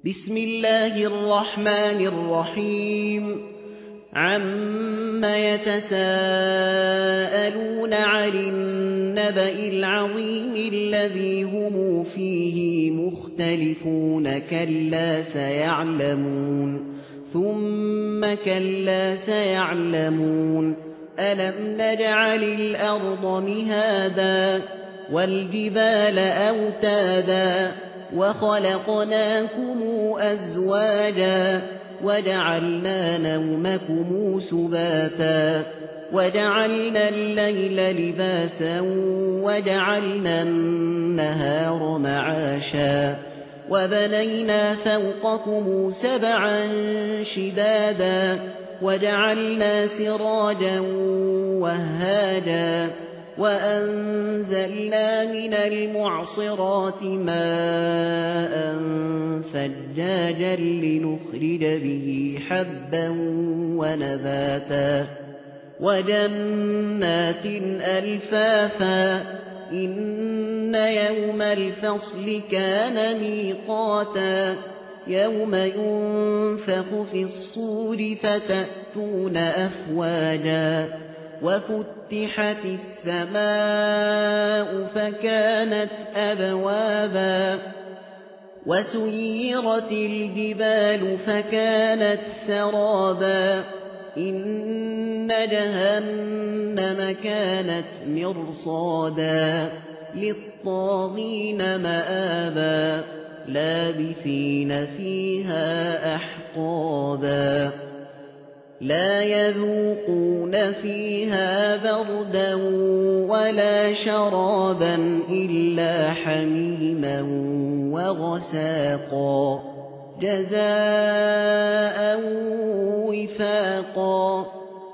بسم الله الرحمن الرحيم عم يتساءلون عن النبأ العظيم الذي هم فيه مختلفون كلا سيعلمون ثم كلا سيعلمون ألم نجعل الأرض مهادا والجبال أوتادا وخلقناكم أزواجا وجعلنا نومكم سباتا وجعلنا الليل لباسا وجعلنا النهار معاشا وبنينا فوقكم سبعا شدادا وجعلنا سراجا وهاجا وأنزلنا من المعصرات ماء ثجاجا لنخرج به حبا ونباتا وجنات ألفافا إن يوم الفصل كان ميقاتا يوم ينفخ في الصور فتأتون أفواجا وفتحت السماء فكانت أبوابا وسيرت الجبال فكانت سرابا إن جهنم كانت مرصادا للطاغين مآبا لابثين فيها أحقابا لا يذوقون فيها بردا ولا شرابا إلا حميما وغساقا جزاء وفاقا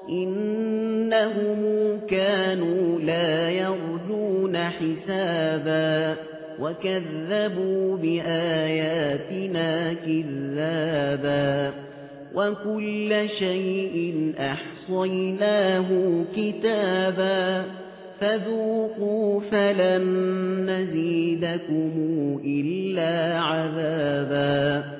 إنهم كانوا لا يرجون حسابا وكذبوا بآياتنا كذابا وكل شيء أحصيناه كتابا فذوقوا فلن نزيدكم إلا عذابا